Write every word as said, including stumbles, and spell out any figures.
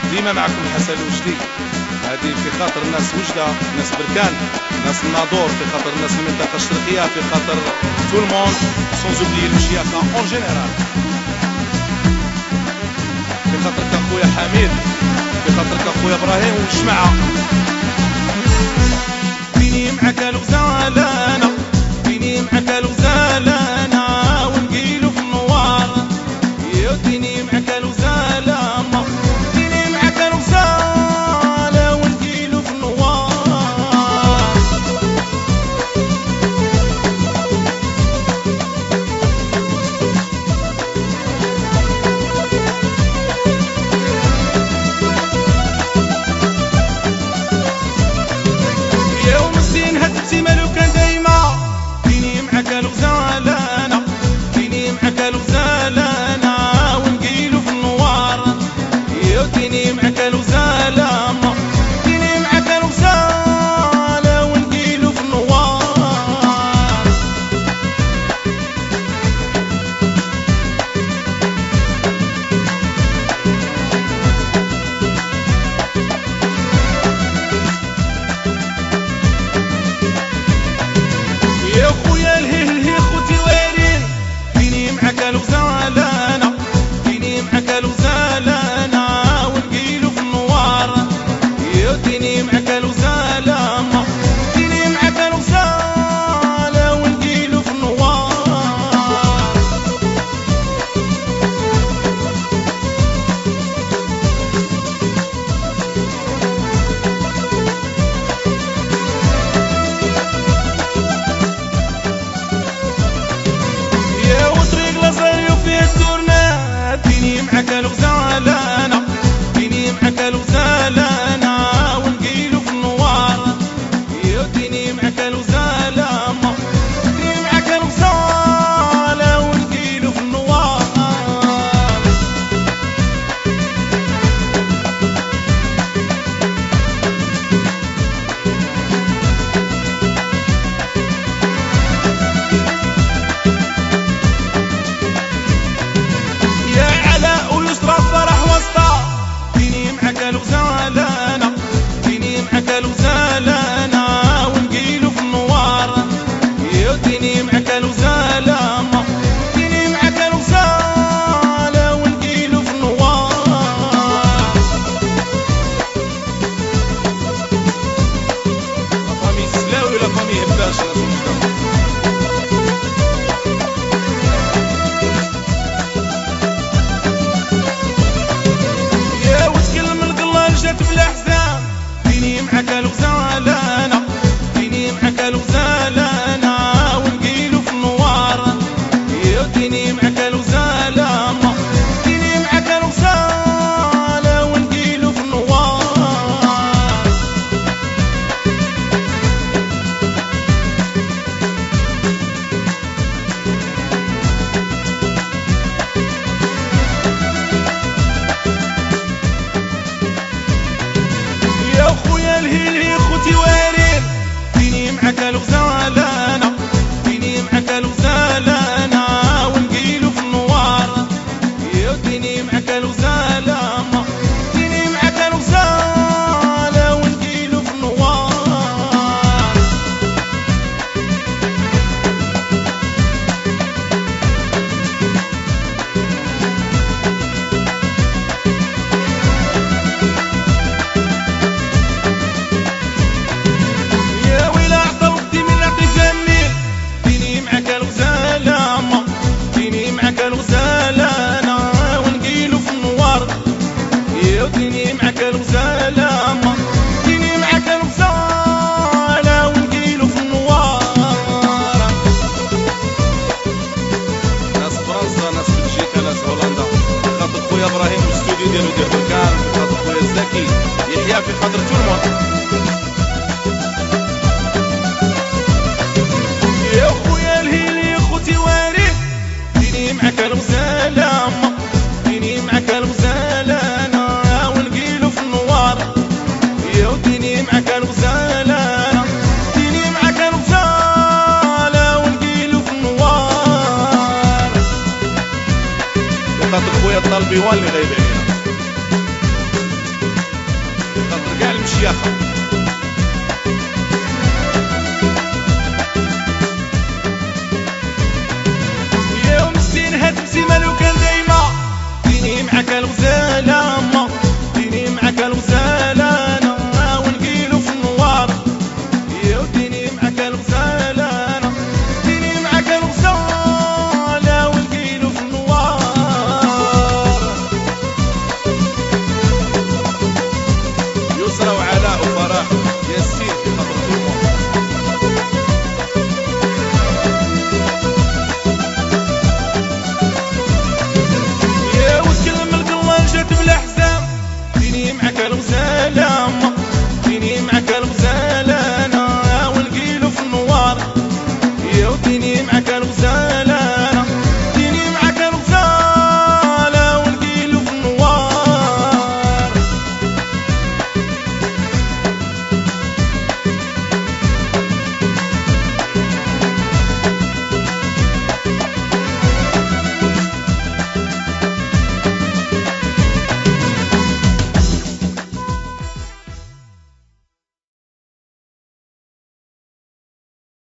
ديما معكم حسن الوجدي. هذه في خاطر الناس وجدة، ناس بركان، ناس الناظور، في خاطر الناس المنطقة الشرقية، في خاطر تو الموند سون زوبلي المشيخة اون جينيرال، في خاطرك اخويا حميد، في خاطرك اخويا ابراهيم والجماعة. فيني معاك الغزالانة، فيني معاك الغزالانة ونقيلو في النوار، يوديني معاك الغزالانة، فيني معاك الغزالة ونقيلو في النوار. يوم الزين هدبتي مالو كان دايما، فيني معاك الغزالانة، فيني معاك الغزالانة ونقيلو في النوار، يوديني معاك الغزالانة، فيني معاك الغزالة ونقيلو في النوار. يا خويا الهيه الهيه خوتي وارين، فيني معاك الغزالانة، فيني معاك الغزالانة ونقيلو في النوار، يوديني معاك الغزالانة، فيني معاك الغزالة ونقيلو في النوار. يا وطريق لازاريو فيه التورنات، فيني معاك الغزالانة، فيني معاك الغزالانة ونقيلو في النوار، يوديني معاك الغزالانة، فيني معاك الغزالة ونقيلو في النوار. يا علاء ويسرى فرح وسطى، فيني معاك الغزالانة، فيني معاك الغزالانة ونقيلو في النوار، يوديني معاك الغزالانة، فيني معاك الغزالة ونقيلو في النوار. لا فامي سلاوي ولا فامي هباش، ناس وجدة. يا وتكلم القلال جات بلا حزام، فيني معاك الغزالانة، فيني معاك الغزالانة ونقيلو في النوار، يوديني معاك الغزالانة، فيني معاك الغزالة ونقيلو في النوار. يا خويا الهيه الهيه خوتي وارين، فيني معاك الغزالانة، فيني معاك الغزالانة ونقيلو في النوار، يوديني معاك الغزالانة، فيني معاك الغزالة ونقيلو في النوار. يا ويلي عطا ودي من عطي جميل، فيني معاك الغزالانة، فيني معاك الغزالانة ونقيلو في النوار، يوديني معاك الغزالانة، فيني معاك الغزالة ونقيلو في النوار. ناس فرنسا، ناس بلجيكا، ناس هولندا، في خاطر خويا ابراهيم والاستوديو ديالو ديال بركان، في خاطر خويا الزكي يحيى، في خاطر تو الموند. يا خويا الهيه الهيه خوتي وارين، فيني معاك الغزالانة، فيني معاك الغزالانة ونقيلو في النوار، يوديني معاك الغزالانة، فيني معاك الغزالة ونقيلو في النوار. في خاطر خويا الطالبي هو اللي غايب علينا. المشياخة. يا مسكين هاد مسيمة لو كان دايما ديني معاك الغزالة